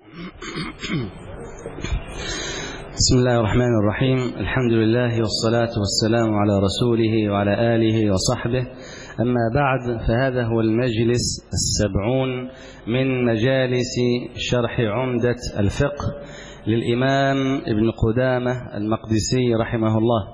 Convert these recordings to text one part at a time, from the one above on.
بسم الله الرحمن الرحيم. الحمد لله والصلاة والسلام على رسوله وعلى آله وصحبه. أما بعد، فهذا هو المجلس 70 من مجالس شرح عمدة الفقه للإمام ابن قدامة المقدسي رحمه الله.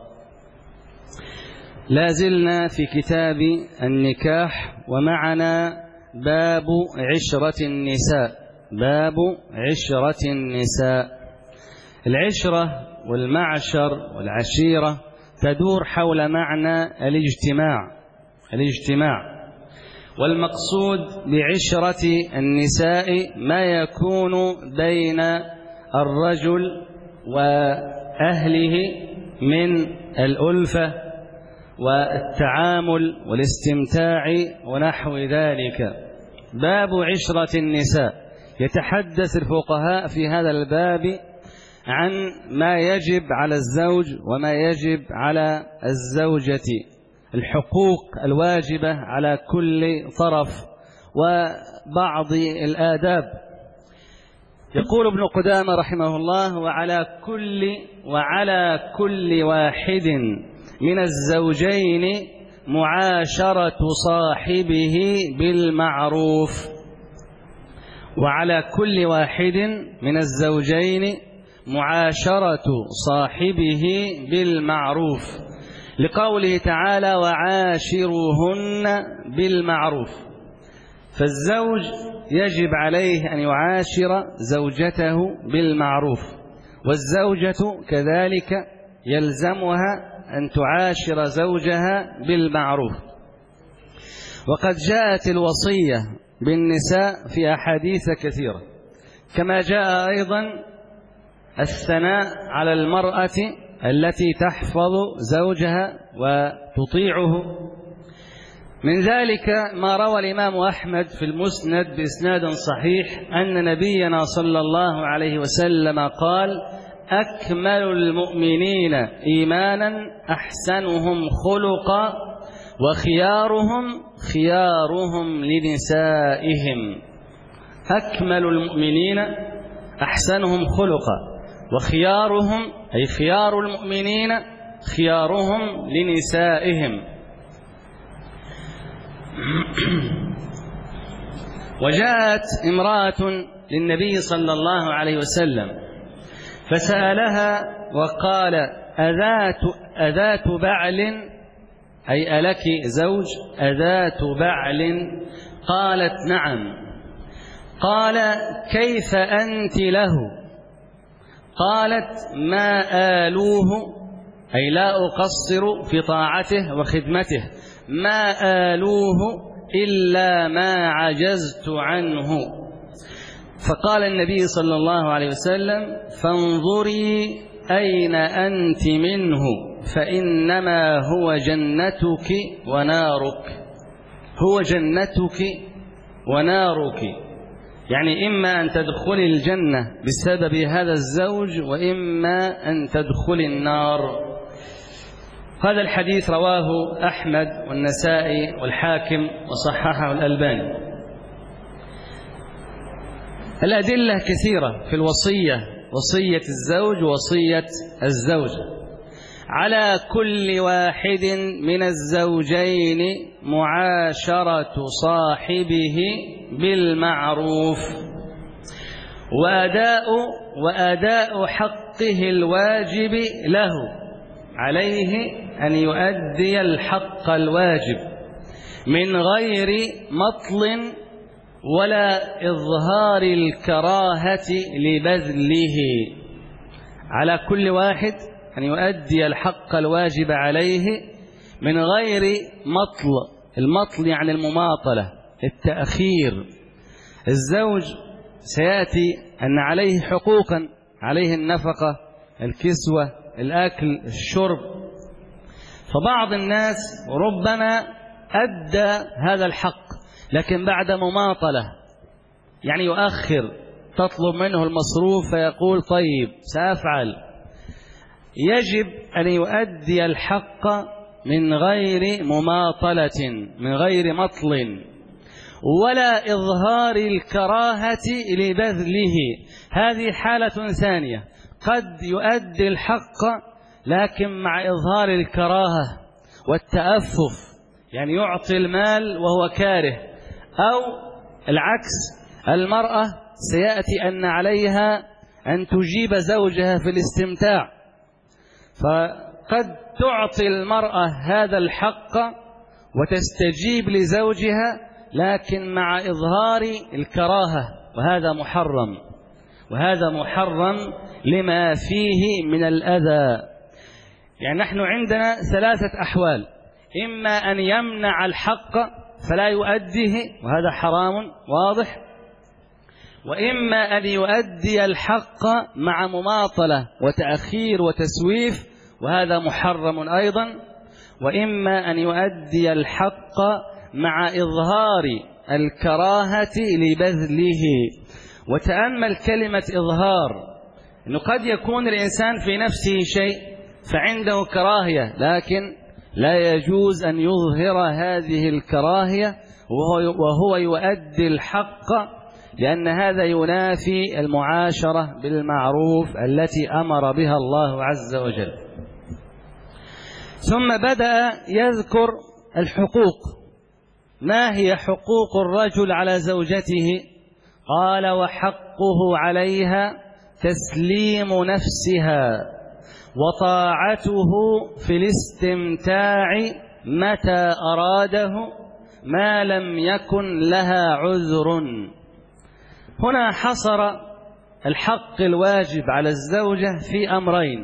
لا زلنا في كتاب النكاح، ومعنا باب عشرة النساء. باب عشرة النساء. العشرة والمعشر والعشيرة تدور حول معنى الاجتماع، والمقصود بعشرة النساء ما يكون بين الرجل وأهله من الألفة والتعامل والاستمتاع ونحو ذلك. باب عشرة النساء. يتحدث الفقهاء في هذا الباب عن ما يجب على الزوج وما يجب على الزوجة، الحقوق الواجبة على كل طرف وبعض الآداب. يقول ابن قدامة رحمه الله: وعلى كل واحد من الزوجين معاشرة صاحبه بالمعروف. وعلى كل واحد من الزوجين معاشرة صاحبه بالمعروف، لقوله تعالى: وعاشروهن بالمعروف. فالزوج يجب عليه أن يعاشر زوجته بالمعروف، والزوجة كذلك يلزمها أن تعاشر زوجها بالمعروف. وقد جاءت الوصية بالنساء في أحاديث كثيرة، كما جاء أيضا الثناء على المرأة التي تحفظ زوجها وتطيعه. من ذلك ما روى الإمام أحمد في المسند بإسناد صحيح أن نبينا صلى الله عليه وسلم قال: أكمل المؤمنين إيمانا أحسنهم خلقا وخيارهم لنسائهم. أكمل المؤمنين أحسنهم خلقا، وخيارهم أي خيار المؤمنين خيارهم لنسائهم. وجاءت امرأة للنبي صلى الله عليه وسلم فسألها وقال: أذات بعل، أي ألك زوج؟ أذات بعل؟ قالت: نعم. قال: كيف أنت له؟ قالت: ما آلوه، أي لا أقصر في طاعته وخدمته، ما آلوه إلا ما عجزت عنه. فقال النبي صلى الله عليه وسلم: فانظري أين أنت منه، فإنما هو جنتك ونارك. هو جنتك ونارك، يعني إما أن تدخلي الجنة بسبب هذا الزوج، وإما أن تدخلي النار. هذا الحديث رواه أحمد والنسائي والحاكم وصححه الألباني. الأدلة كثيرة في الوصية، وصية الزوج ووصية الزوجة. على كل واحد من الزوجين معاشرة صاحبه بالمعروف، وأداء حقه الواجب له، عليه أن يؤدي الحق الواجب من غير مطل ولا إظهار الكراهة لبذله. على كل واحد أن يؤدي الحق الواجب عليه من غير مطل. المطل يعني المماطلة، التأخير. الزوج سيأتي أن عليه حقوقا، عليه النفقة، الكسوة، الأكل، الشرب. فبعض الناس ربما أدى هذا الحق لكن بعد مماطلة، يعني يؤخر، تطلب منه المصروف فيقول طيب سأفعل. يجب أن يؤدي الحق من غير مماطلة، من غير مطل. ولا إظهار الكراهة لبذله. هذه حالة ثانية، قد يؤدي الحق لكن مع إظهار الكراهة والتأفف، يعني يعطي المال وهو كاره، أو العكس، المرأة سيأتي أن عليها أن تجيب زوجها في الاستمتاع، فقد تعطي المرأة هذا الحق وتستجيب لزوجها لكن مع إظهار الكراهة، وهذا محرم لما فيه من الأذى. يعني نحن عندنا ثلاثة أحوال: إما أن يمنع الحق فلا يؤديه وهذا حرام واضح، وإما أن يؤدي الحق مع مماطلة وتأخير وتسويف وهذا محرم أيضا، وإما أن يؤدي الحق مع إظهار الكراهة لبذله. وتأمل كلمة إظهار، أنه قد يكون الإنسان في نفسه شيء فعنده كراهية، لكن لا يجوز أن يظهر هذه الكراهية وهو يؤدي الحق، لأن هذا ينافي المعاشرة بالمعروف التي أمر بها الله عز وجل. ثم بدأ يذكر الحقوق. ما هي حقوق الرجل على زوجته؟ قال: وحقه عليها تسليم نفسها وطاعته في الاستمتاع متى أراده ما لم يكن لها عذر. هنا حصر الحق الواجب على الزوجة في أمرين: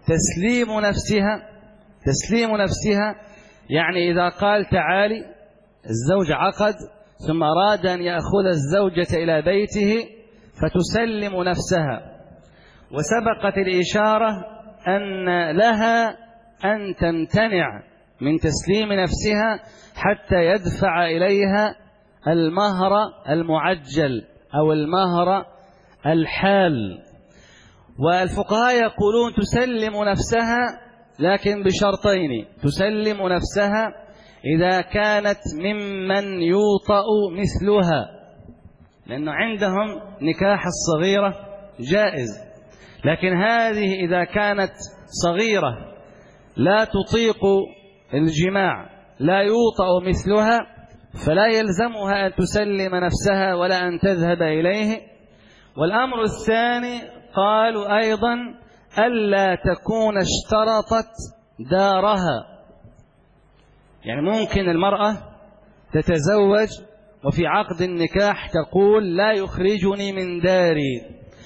تسليم نفسها، يعني إذا قال تعالي، الزوج عقد ثم أراد أن يأخذ الزوجة إلى بيته فتسلم نفسها، وسبقت الإشارة أن لها أن تمتنع من تسليم نفسها حتى يدفع إليها المهر المعجل أو المهر الحال. والفقهاء يقولون تسلم نفسها لكن بشرطين: تسلم نفسها إذا كانت ممن يوطأ مثلها، لأنه عندهم نكاح الصغيرة جائز، لكن هذه إذا كانت صغيرة لا تطيق الجماع لا يوطأ مثلها فلا يلزمها أن تسلم نفسها ولا أن تذهب إليه. والأمر الثاني قالوا أيضا ألا تكون اشترطت دارها، يعني ممكن المرأة تتزوج وفي عقد النكاح تقول لا يخرجني من داري،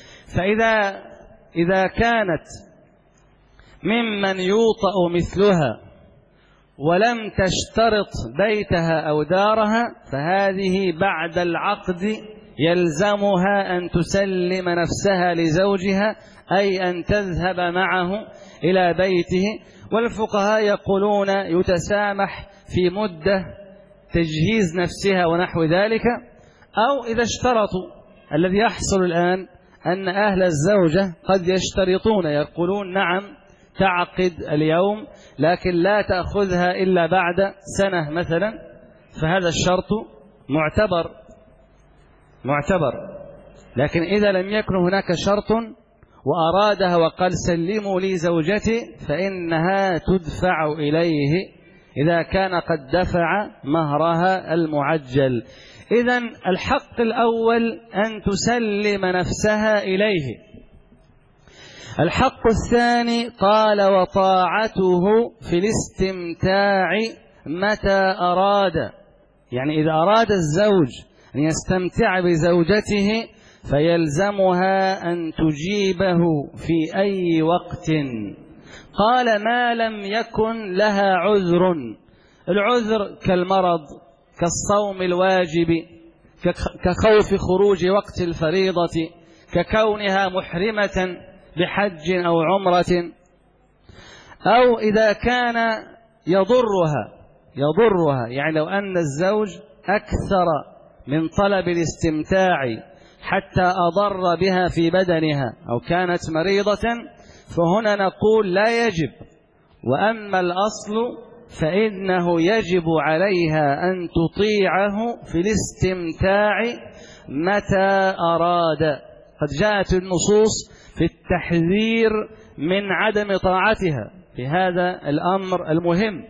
فإذا كانت ممن يوطأ مثلها ولم تشترط بيتها أو دارها فهذه بعد العقد يلزمها أن تسلم نفسها لزوجها، أي أن تذهب معه إلى بيته. والفقهاء يقولون يتسامح في مدة تجهيز نفسها ونحو ذلك، أو إذا اشترطوا. الذي يحصل الآن أن أهل الزوجة قد يشترطون، يقولون نعم تعقد اليوم لكن لا تأخذها إلا بعد سنة مثلا، فهذا الشرط معتبر. لكن إذا لم يكن هناك شرط وأرادها وقال سلموا لي زوجتي فإنها تدفع إليه إذا كان قد دفع مهرها المعجل. إذن الحق الأول أن تسلم نفسها إليه. الحق الثاني قال وطاعته في الاستمتاع متى أراد، يعني إذا أراد الزوج أن يستمتع بزوجته فيلزمها أن تجيبه في أي وقت. قال ما لم يكن لها عذر. العذر كالمرض، كالصوم الواجب، كخوف خروج وقت الفريضة، ككونها محرمة بحج أو عمرة، أو إذا كان يضرها، يعني لو أن الزوج أكثر من طلب الاستمتاع حتى أضر بها في بدنها أو كانت مريضة، فهنا نقول لا يجب. وأما الأصل فإنه يجب عليها أن تطيعه في الاستمتاع متى أراد. قد جاءت النصوص في التحذير من عدم طاعتها في هذا الأمر المهم.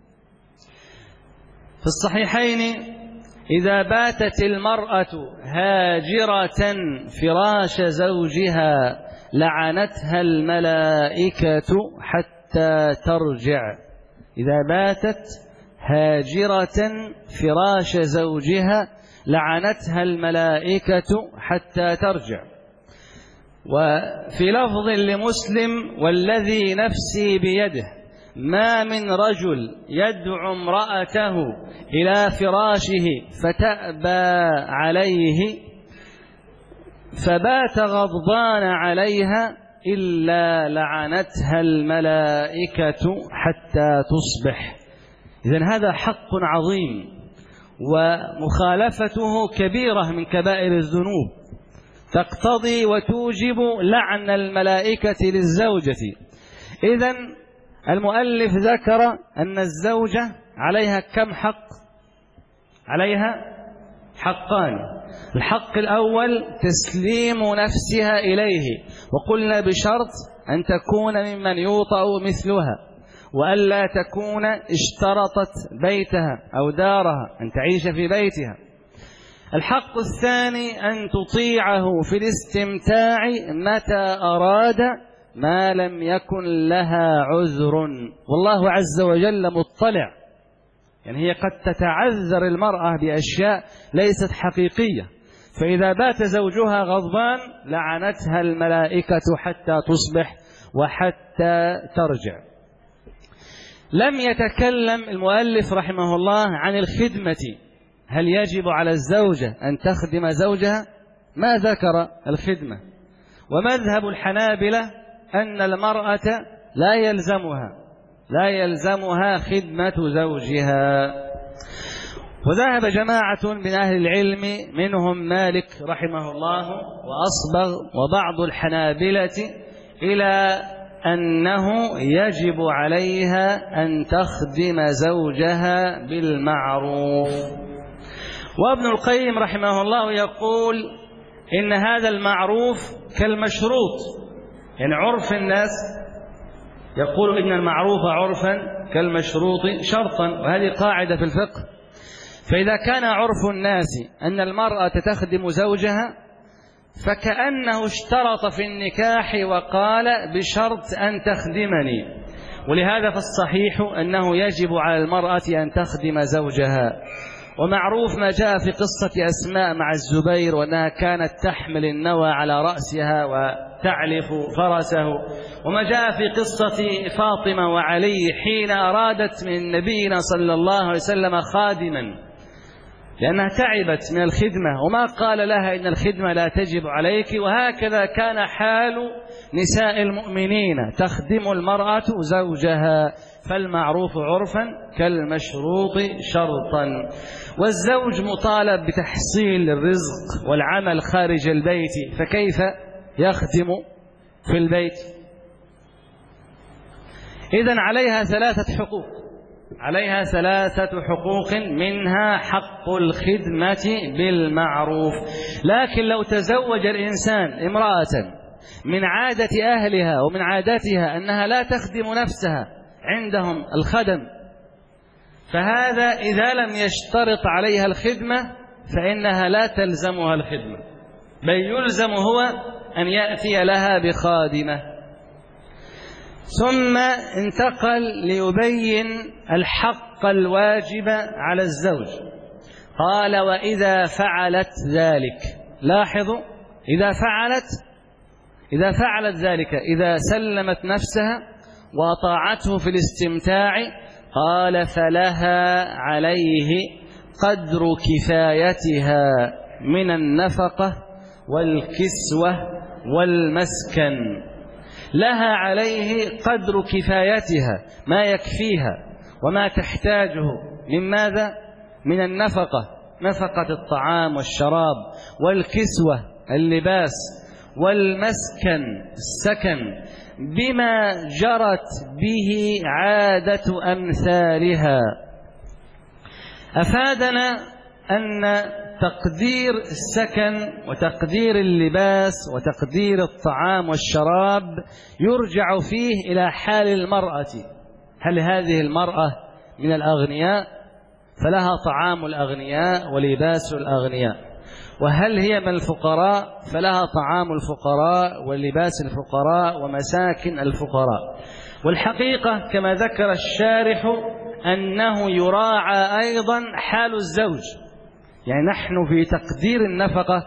في الصحيحين: إذا باتت المرأة هاجرة فراش زوجها لعنتها الملائكة حتى ترجع. إذا باتت هاجرة فراش زوجها لعنتها الملائكة حتى ترجع. وفي لفظ لمسلم: والذي نفسي بيده ما من رجل يدعو امرأته إلى فراشه فتأبى عليه فبات غضبان عليها إلا لعنتها الملائكة حتى تصبح. إذن هذا حق عظيم، ومخالفته كبيرة من كبائر الذنوب، تقتضي وتوجب لعن الملائكة للزوجة. إذن المؤلف ذكر أن الزوجة عليها كم حق؟ عليها حقان. الحق الأول تسليم نفسها إليه، وقلنا بشرط أن تكون ممن يوطأ مثلها، وألا تكون اشترطت بيتها أو دارها، أن تعيش في بيتها. الحق الثاني أن تطيعه في الاستمتاع متى أراد ما لم يكن لها عذر، والله عز وجل مطلع. يعني هي قد تتعذر المرأة بأشياء ليست حقيقية، فإذا بات زوجها غضبان لعنتها الملائكة حتى تصبح وحتى ترجع. لم يتكلم المؤلف رحمه الله عن الخدمة، هل يجب على الزوجة أن تخدم زوجها؟ ما ذكر الخدمة. ومذهب الحنابلة أن المرأة لا يلزمها خدمة زوجها. وذهب جماعة من أهل العلم منهم مالك رحمه الله وأصبغ وبعض الحنابلة إلى أنه يجب عليها أن تخدم زوجها بالمعروف. وابن القيم رحمه الله يقول إن هذا المعروف كالمشروط، يعني عرف الناس يقول إن المعروف عرفا كالمشروط شرطا، وهذه قاعدة في الفقه. فإذا كان عرف الناس أن المرأة تخدم زوجها فكأنه اشترط في النكاح وقال بشرط أن تخدمني. ولهذا فالصحيح أنه يجب على المرأة أن تخدم زوجها. ومعروف ما جاء في قصة أسماء مع الزبير، وأنها كانت تحمل النوى على رأسها وتعلف فرسه. وما جاء في قصة فاطمة وعلي حين أرادت من نبينا صلى الله عليه وسلم خادما لأنها تعبت من الخدمة، وما قال لها إن الخدمة لا تجب عليك. وهكذا كان حال نساء المؤمنين، تخدم المرأة زوجها. فالمعروف عرفا كالمشروط شرطا. والزوج مطالب بتحصيل الرزق والعمل خارج البيت، فكيف يخدم في البيت؟ إذن عليها ثلاثة حقوق، منها حق الخدمة بالمعروف. لكن لو تزوج الإنسان امرأة من عادة أهلها ومن عاداتها أنها لا تخدم نفسها، عندهم الخدم، فهذا إذا لم يشترط عليها الخدمة فإنها لا تلزمها الخدمة، بل يلزم هو أن يأتي لها بخادمة. ثم انتقل ليبين الحق الواجب على الزوج. قال: وإذا فعلت ذلك، لاحظوا، إذا فعلت ذلك، إذا سلمت نفسها وأطاعته في الاستمتاع، قال: فلها عليه قدر كفايتها من النفقة والكسوة والمسكن. لها عليه قدر كفايتها، ما يكفيها وما تحتاجه من ماذا؟ من النفقة، نفقة الطعام والشراب، والكسوة اللباس، والمسكن السكن، بما جرت به عادة أمثالها. أفادنا أن تقدير السكن وتقدير اللباس وتقدير الطعام والشراب يرجع فيه إلى حال المرأة. هل هذه المرأة من الأغنياء فلها طعام الأغنياء ولباس الأغنياء، وهل هي من الفقراء فلها طعام الفقراء ولباس الفقراء ومساكن الفقراء. والحقيقة كما ذكر الشارح أنه يراعى أيضا حال الزوج. يعني نحن في تقدير النفقة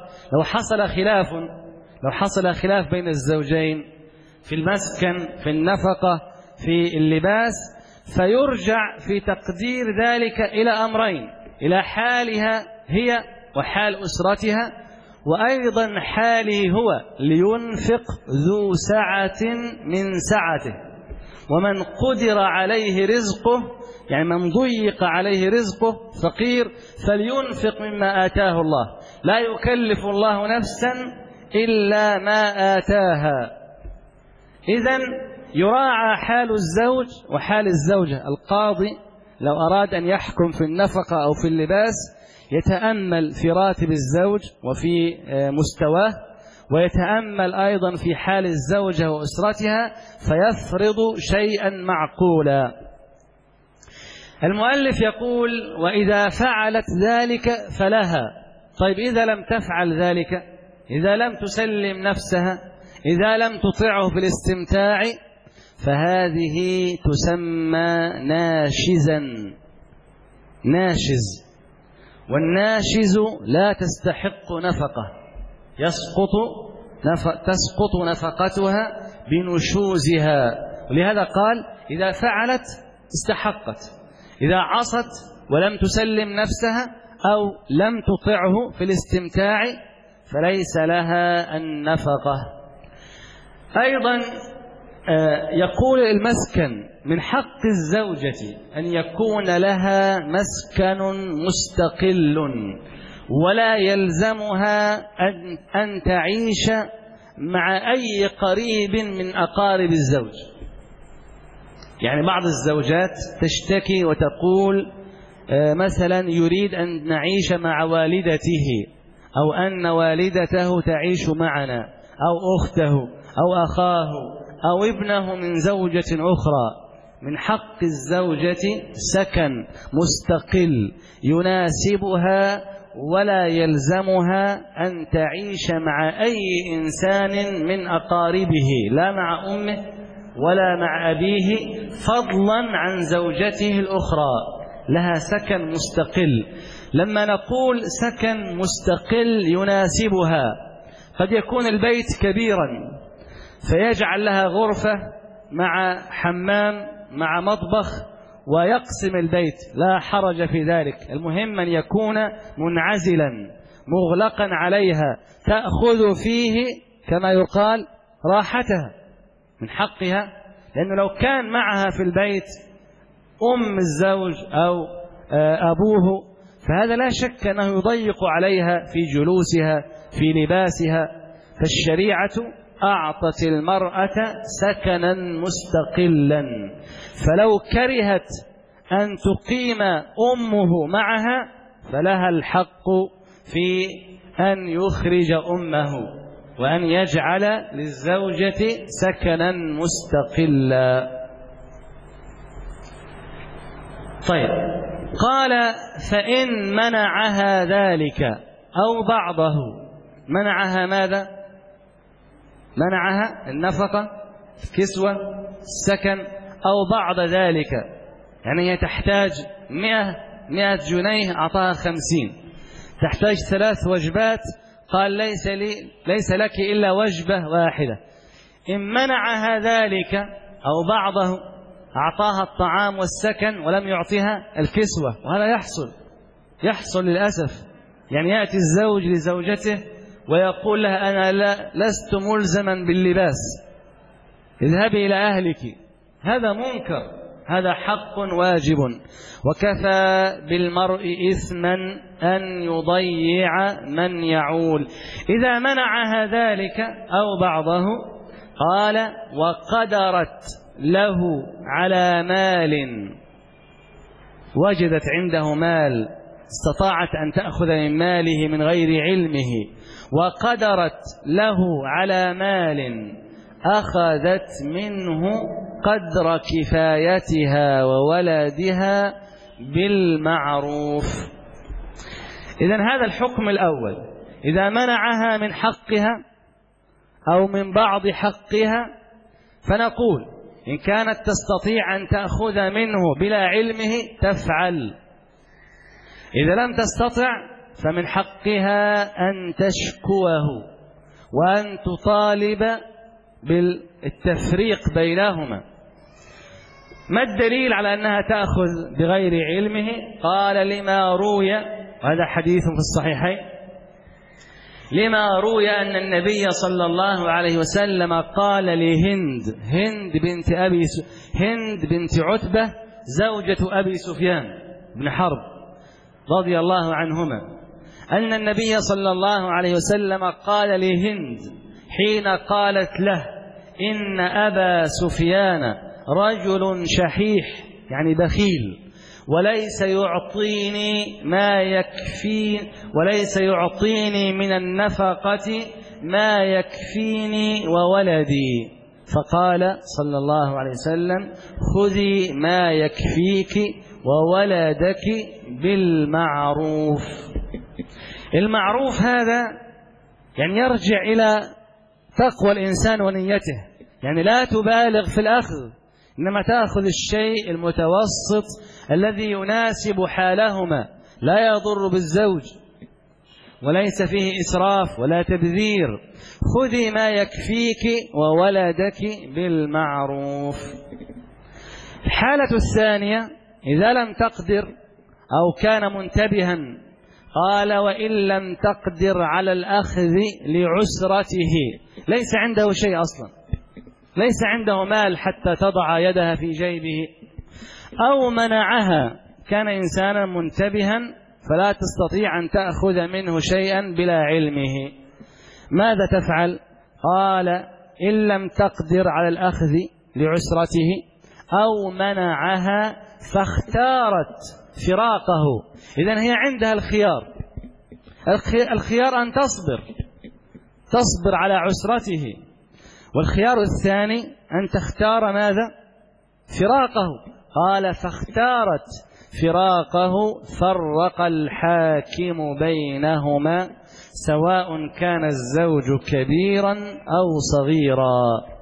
لو حصل خلاف بين الزوجين في المسكن في النفقة في اللباس، فيرجع في تقدير ذلك إلى أمرين: إلى حالها هي وحال أسرتها، وأيضا حاله هو، لينفق ذو سعة من سعته. ومن قدر عليه رزقه، يعني من ضيق عليه رزقه فقير، فلينفق مما آتاه الله، لا يكلف الله نفسا إلا ما آتاها. إذن يراعى حال الزوج وحال الزوجة. القاضي لو أراد أن يحكم في النفقة أو في اللباس يتأمل في راتب الزوج وفي مستواه، ويتأمل أيضا في حال الزوجة وأسرتها، فيفرض شيئا معقولا. المؤلف يقول: وإذا فعلت ذلك فلها. طيب إذا لم تفعل ذلك، إذا لم تسلم نفسها، إذا لم تطيعه في الاستمتاع، فهذه تسمى ناشزا. ناشز، والناشز لا تستحق نفقة، تسقط نفقتها بنشوزها. ولهذا قال: إذا فعلت استحقت، إذا عصت ولم تسلم نفسها أو لم تطعه في الاستمتاع فليس لها النفقة. أيضا يقول المسكن: من حق الزوجة أن يكون لها مسكن مستقل، ولا يلزمها أن تعيش مع أي قريب من أقارب الزوج. يعني بعض الزوجات تشتكي وتقول مثلا: يريد أن نعيش مع والدته، أو أن والدته تعيش معنا، أو أخته أو أخاه أو ابنه من زوجة أخرى. من حق الزوجة سكن مستقل يناسبها، ولا يلزمها أن تعيش مع أي إنسان من أقاربه، لا مع أمه ولا مع أبيه، فضلا عن زوجته الأخرى. لها سكن مستقل. لما نقول سكن مستقل يناسبها، قد يكون البيت كبيرا فيجعل لها غرفة مع حمام مع مطبخ ويقسم البيت، لا حرج في ذلك. المهم أن يكون منعزلا مغلقا عليها، تأخذ فيه كما يقال راحتها، من حقها. لأنه لو كان معها في البيت أم الزوج أو أبوه، فهذا لا شك أنه يضيق عليها في جلوسها في لباسها. فالشريعة أعطت المرأة سكنا مستقلا، فلو كرهت أن تقيم أمه معها فلها الحق في أن يخرج أمه وأن يجعل للزوجة سكنا مستقلا. طيب، قال: فإن منعها ذلك أو بعضه. منعها ماذا؟ منعها النفقة، الكسوة، السكن، أو بعض ذلك. يعني هي تحتاج 100 جنيه أعطاها 50. تحتاج 3 وجبات، قال: ليس لك إلا وجبة واحدة. إن منعها ذلك أو بعضه، أعطاها الطعام والسكن ولم يعطيها الكسوة. وهذا يحصل للأسف. يعني يأتي الزوج لزوجته ويقول لها: أنا لست ملزما باللباس، اذهبي إلى أهلك. هذا منكر، هذا حق واجب. وكفى بالمرء إثما أن يضيع من يعول. إذا منعها ذلك أو بعضه قال وقدرت له على مال، وجدت عنده مال استطاعت أن تأخذ من ماله من غير علمه، وقدرت له على مال أخذت منه قدر كفايتها وولدها بالمعروف. إذن هذا الحكم الأول، إذا منعها من حقها أو من بعض حقها فنقول إن كانت تستطيع أن تأخذ منه بلا علمه تفعل، إذا لم تستطع فمن حقها أن تشكوه وأن تطالب بالتفريق بينهما. ما الدليل على أنها تأخذ بغير علمه؟ قال لما روي، وهذا حديث في الصحيحين، لما روي أن النبي صلى الله عليه وسلم قال هند بنت عتبة زوجة أبي سفيان بن حرب رضي الله عنهما، أن النبي صلى الله عليه وسلم قال لهند حين قالت له إن أبا سفيان رجل شحيح يعني بخيل وليس يعطيني من النفقة ما يكفيني وولدي، فقال صلى الله عليه وسلم خذي ما يكفيك وولدك بالمعروف. المعروف هذا يعني يرجع إلى تقوى الإنسان ونيته، يعني لا تبالغ في الأخذ، إنما تأخذ الشيء المتوسط الذي يناسب حالهما، لا يضر بالزوج وليس فيه إسراف ولا تبذير. خذي ما يكفيك وولدك بالمعروف. الحالة الثانية إذا لم تقدر أو كان منتبها، قال وإن لم تقدر على الأخذ لعسرته، ليس عنده شيء أصلا، ليس عنده مال حتى تضع يدها في جيبه، أو منعها، كان إنسانا منتبها فلا تستطيع أن تأخذ منه شيئا بلا علمه، ماذا تفعل؟ قال إن لم تقدر على الأخذ لعسرته أو منعها فاختارت فراقه، إذن هي عندها الخيار أن تصبر على عسرته، والخيار الثاني أن تختار ماذا؟ فراقه. قال فاختارت فراقه فرق الحاكم بينهما سواء كان الزوج كبيرا أو صغيرا.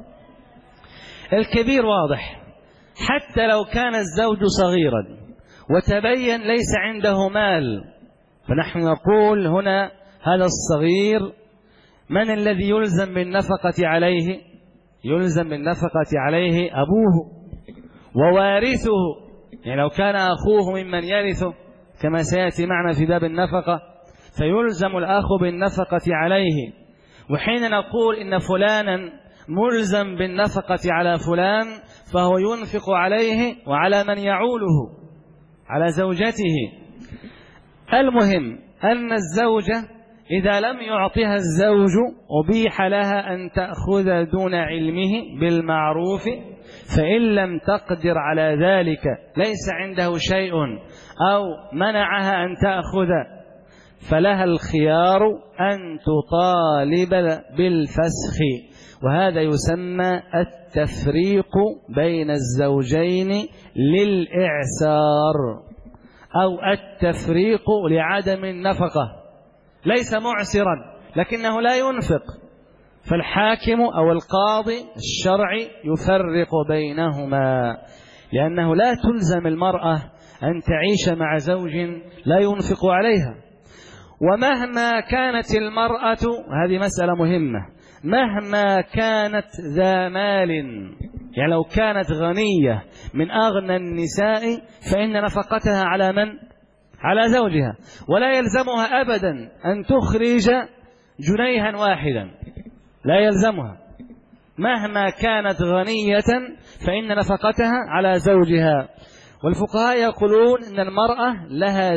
الكبير واضح، حتى لو كان الزوج صغيرا وتبين ليس عنده مال، فنحن نقول هنا هذا الصغير من الذي يلزم بالنفقة عليه؟ يلزم بالنفقة عليه أبوه ووارثه، يعني لو كان أخوه ممن يرثه كما سيأتي معنا في باب النفقة فيلزم الأخ بالنفقة عليه. وحين نقول إن فلانا ملزم بالنفقة على فلان فهو ينفق عليه وعلى من يعوله، على زوجته. المهم أن الزوجة إذا لم يعطها الزوج أبيح لها أن تأخذ دون علمه بالمعروف، فإن لم تقدر على ذلك ليس عنده شيء أو منعها أن تأخذ فلها الخيار أن تطالب بالفسخ، وهذا يسمى التفريق بين الزوجين للإعسار أو التفريق لعدم النفقة. ليس معسرا لكنه لا ينفق، فالحاكم أو القاضي الشرعي يفرق بينهما، لأنه لا تلزم المرأة أن تعيش مع زوج لا ينفق عليها. ومهما كانت المرأة، هذه مسألة مهمة، مهما كانت ذا مال، يعني لو كانت غنية من أغنى النساء فإن نفقتها على من؟ على زوجها، ولا يلزمها أبدا أن تخرج جنيها واحدا، لا يلزمها مهما كانت غنية فإن نفقتها على زوجها. والفقهاء يقولون إن المرأة لها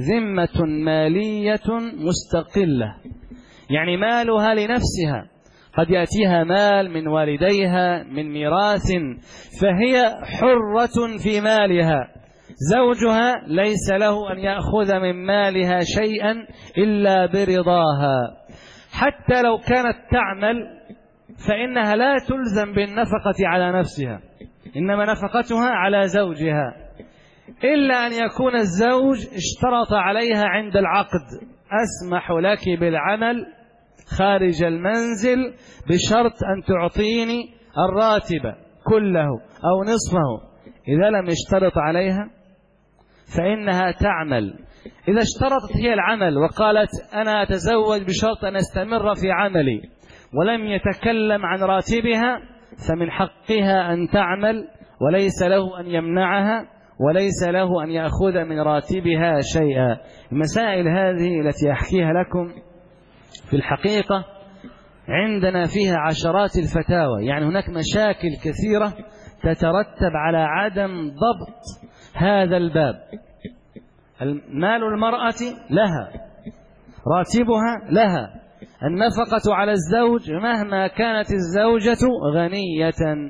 ذمة مالية مستقلة، يعني مالها لنفسها، قد يأتيها مال من والديها من ميراث، فهي حرة في مالها، زوجها ليس له أن يأخذ من مالها شيئا إلا برضاها. حتى لو كانت تعمل فإنها لا تلزم بالنفقة على نفسها، إنما نفقتها على زوجها، إلا أن يكون الزوج اشترط عليها عند العقد: أسمح لك بالعمل خارج المنزل بشرط أن تعطيني الراتب كله أو نصفه. إذا لم يشترط عليها فإنها تعمل. إذا اشترطت هي العمل وقالت: أنا أتزوج بشرط أن أستمر في عملي، ولم يتكلم عن راتبها، فمن حقها أن تعمل، وليس له أن يمنعها، وليس له أن يأخذ من راتبها شيئا. المسائل هذه التي أحكيها لكم في الحقيقة عندنا فيها عشرات الفتاوى، يعني هناك مشاكل كثيرة تترتب على عدم ضبط هذا الباب. مال المرأة لها، راتبها لها، النفقة على الزوج مهما كانت الزوجة غنية.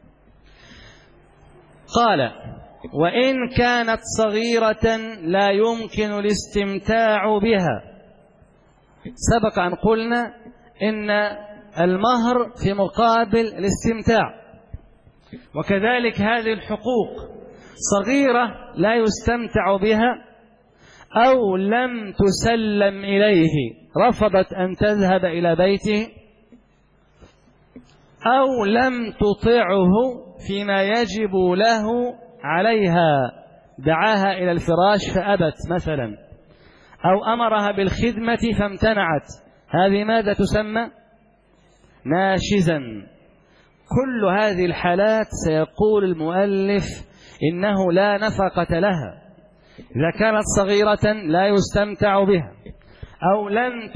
قال: وإن كانت صغيرة لا يمكن الاستمتاع بها. سبق أن قلنا إن المهر في مقابل الاستمتاع، وكذلك هذه الحقوق. صغيرة لا يستمتع بها أو لم تسلم إليه، رفضت أن تذهب إلى بيته، أو لم تطعه فيما يجب له عليها، دعاها إلى الفراش فأبت مثلا، أو أمرها بالخدمة فامتنعت، هذه ماذا تسمى؟ ناشزا. كل هذه الحالات سيقول المؤلف إنه لا نفقة لها. إذا كانت صغيرة لا يستمتع بها، أو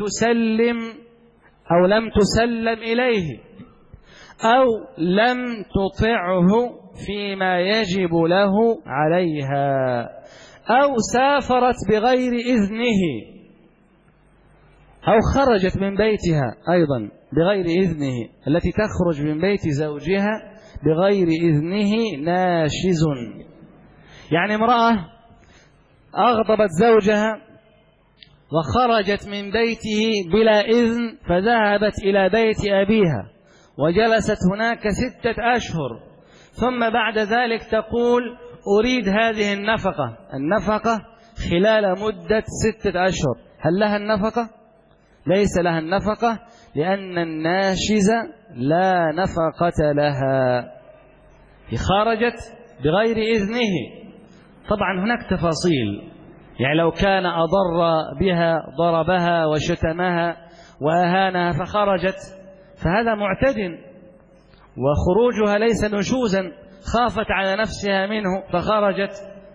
لم تسلم إليه، أو لم تطعه فيما يجب له عليها، أو سافرت بغير إذنه، أو خرجت من بيتها أيضا بغير إذنه. التي تخرج من بيت زوجها بغير إذنه ناشز. يعني امرأة أغضبت زوجها وخرجت من بيته بلا إذن، فذهبت إلى بيت أبيها وجلست هناك 6 أشهر، ثم بعد ذلك تقول: أريد هذه النفقة خلال مدة 6 أشهر. هل لها النفقة؟ ليس لها النفقة، لأن الناشز لا نفقة لها. خرجت بغير إذنه. طبعا هناك تفاصيل، يعني لو كان أضر بها، ضربها وشتمها وأهانها فخرجت، فهذا معتد، وخروجها ليس نشوزا، خافت على نفسها منه فخرجت.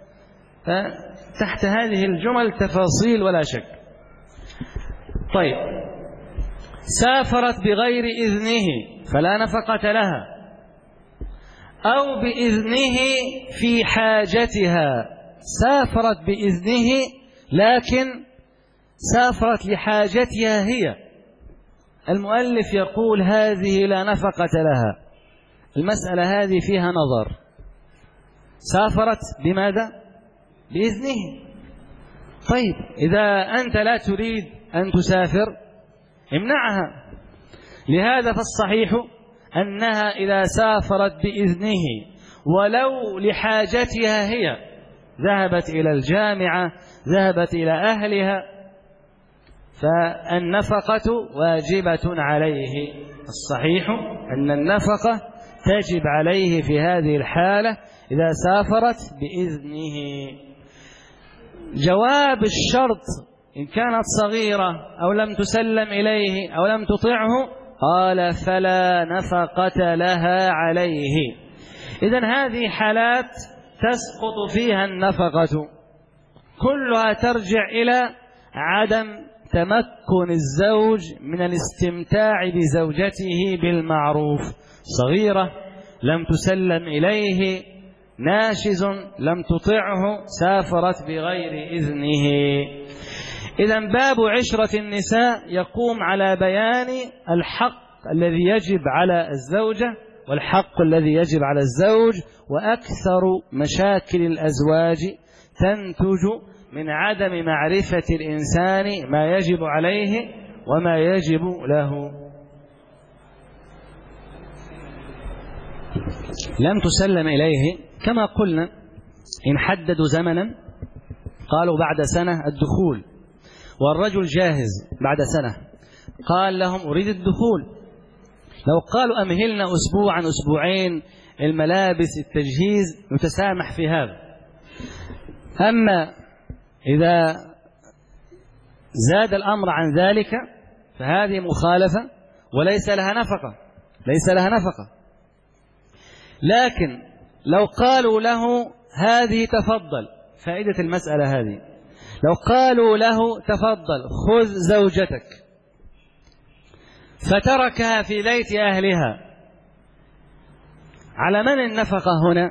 تحت هذه الجمل تفاصيل ولا شك. طيب، سافرت بغير إذنه فلا نفقة لها، أو بإذنه في حاجتها. سافرت بإذنه لكن سافرت لحاجتها هي. المؤلف يقول: هذه لا نفقة لها. المسألة هذه فيها نظر. سافرت بماذا؟ بإذنه. طيب، إذا أنت لا تريد أن تسافر امنعها. لهذا فالصحيح أنها إذا سافرت بإذنه ولو لحاجتها هي، ذهبت إلى الجامعة، ذهبت إلى أهلها، فالنفقة واجبة عليه. الصحيح أن النفقة تجب عليه في هذه الحالة إذا سافرت بإذنه. جواب الشرط: إن كانت صغيرة أو لم تسلم إليه أو لم تطعه، قال: فلا نفقة لها عليه. إذن هذه حالات تسقط فيها النفقة، كلها ترجع إلى عدم تمكن الزوج من الاستمتاع بزوجته بالمعروف. صغيرة لم تسلم إليه، ناشز لم تطعه، سافرت بغير إذنه. إذن باب عشرة النساء يقوم على بيان الحق الذي يجب على الزوجة والحق الذي يجب على الزوج. وأكثر مشاكل الأزواج تنتج من عدم معرفة الإنسان ما يجب عليه وما يجب له. لم تسلم إليه كما قلنا، إن حددوا زمنا قالوا بعد سنة الدخول، والرجل جاهز بعد سنة قال لهم أريد الدخول، لو قالوا أمهلنا أسبوعا أسبوعين الملابس التجهيز نتسامح في هذا. أما إذا زاد الأمر عن ذلك فهذه مخالفة وليس لها نفقة، ليس لها نفقة. لكن لو قالوا له هذه تفضل، فائدة المسألة هذه، لو قالوا له تفضل خذ زوجتك فتركها في بيت أهلها، على من النفقة هنا؟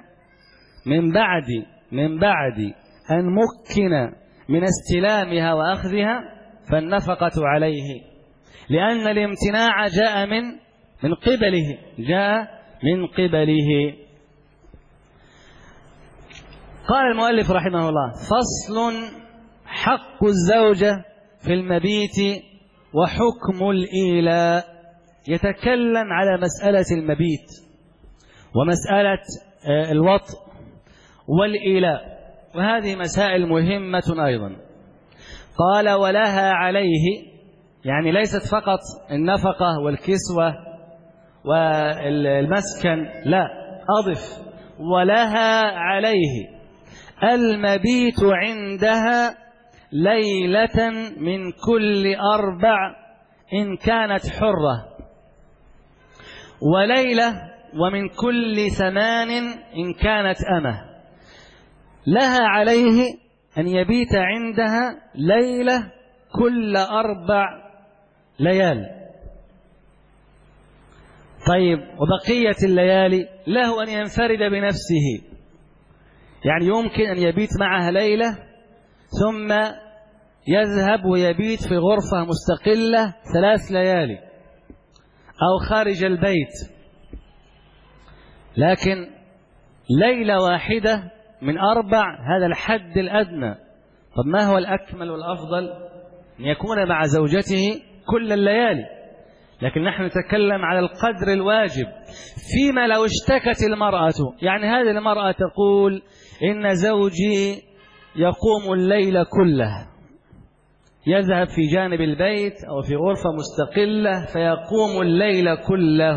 من بعد أن مكن من استلامها وأخذها فالنفقة عليه، لأن الامتناع جاء من قبله. قال المؤلف رحمه الله: فصل: حق الزوجة في المبيت وحكم الإيلاء. يتكلم على مسألة المبيت ومسألة الوطء والإيلاء، وهذه مسائل مهمة أيضا. قال: ولها عليه، يعني ليست فقط النفقة والكسوة والمسكن، لا، أضف ولها عليه المبيت عندها ليلة من كل 4 إن كانت حرة، وليلة ومن كل 8 إن كانت أمة. لها عليه أن يبيت عندها ليلة كل 4 ليال. طيب، وبقية الليالي له أن ينفرد بنفسه، يعني يمكن أن يبيت معها ليلة ثم يذهب ويبيت في غرفة مستقلة 3 ليالي أو خارج البيت، لكن ليلة واحدة من 4 هذا الحد الأدنى. طب ما هو الأكمل والأفضل؟ أن يكون مع زوجته كل الليالي، لكن نحن نتكلم على القدر الواجب. فيما لو اشتكت المرأة، يعني هذه المرأة تقول إن زوجي يقوم الليل كله، يذهب في جانب البيت أو في غرفة مستقلة فيقوم الليل كله،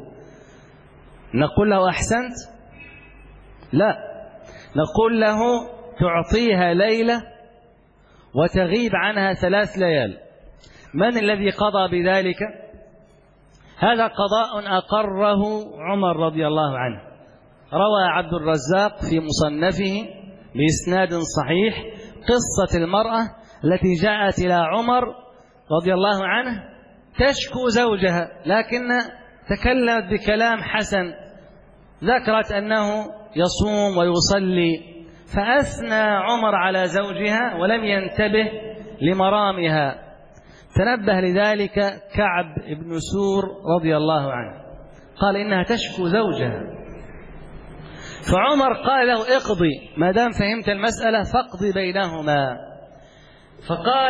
نقول له أحسنت؟ لا، نقول له تعطيها ليلة وتغيب عنها 3 ليال. من الذي قضى بذلك؟ هذا قضاء أقره عمر رضي الله عنه. روى عبد الرزاق في مصنفه بإسناد صحيح قصة المرأة التي جاءت إلى عمر رضي الله عنه تشكو زوجها، لكن تكلمت بكلام حسن، ذكرت أنه يصوم ويصلي، فأثنى عمر على زوجها ولم ينتبه لمرامها. تنبه لذلك كعب بن سور رضي الله عنه، قال إنها تشكو زوجها، فعمر قال له اقضي، ما دام فهمت المسألة فاقضي بينهما. فقال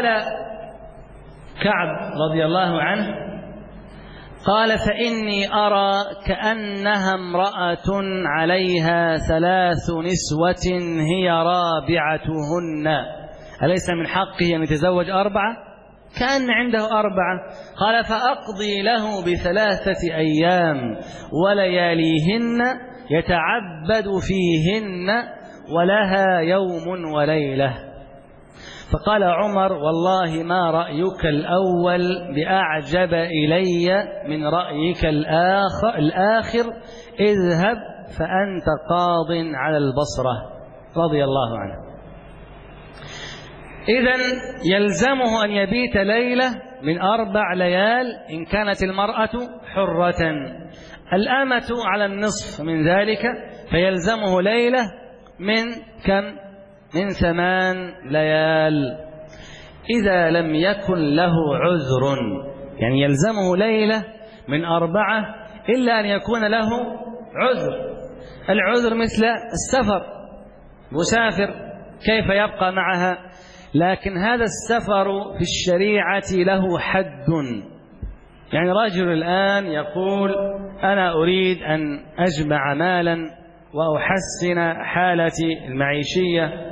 كعب رضي الله عنه، قال فإني أرى كأنها امرأة عليها 3 نسوة هي رابعتهن، أليس من حقه أن يتزوج 4؟ كأن عنده 4. قال فأقضي له ب3 أيام ولياليهن يتعبد فيهن ولها يوم وليلة. فقال عمر والله ما رأيك الأول بأعجب إلي من رأيك الآخر، اذهب فأنت قاض على البصرة. رضي الله عنه. إذن يلزمه أن يبيت ليلة من 4 ليال إن كانت المرأة حرة، الأمة على النصف من ذلك، فيلزمه ليلة من كم؟ من 8 ليال. إذا لم يكن له عذر، يعني يلزمه ليلة من 4 إلا أن يكون له عذر. العذر مثل السفر، مسافر كيف يبقى معها؟ لكن هذا السفر في الشريعة له حد. يعني رجل الآن يقول أنا أريد أن أجمع مالا وأحسن حالتي المعيشية،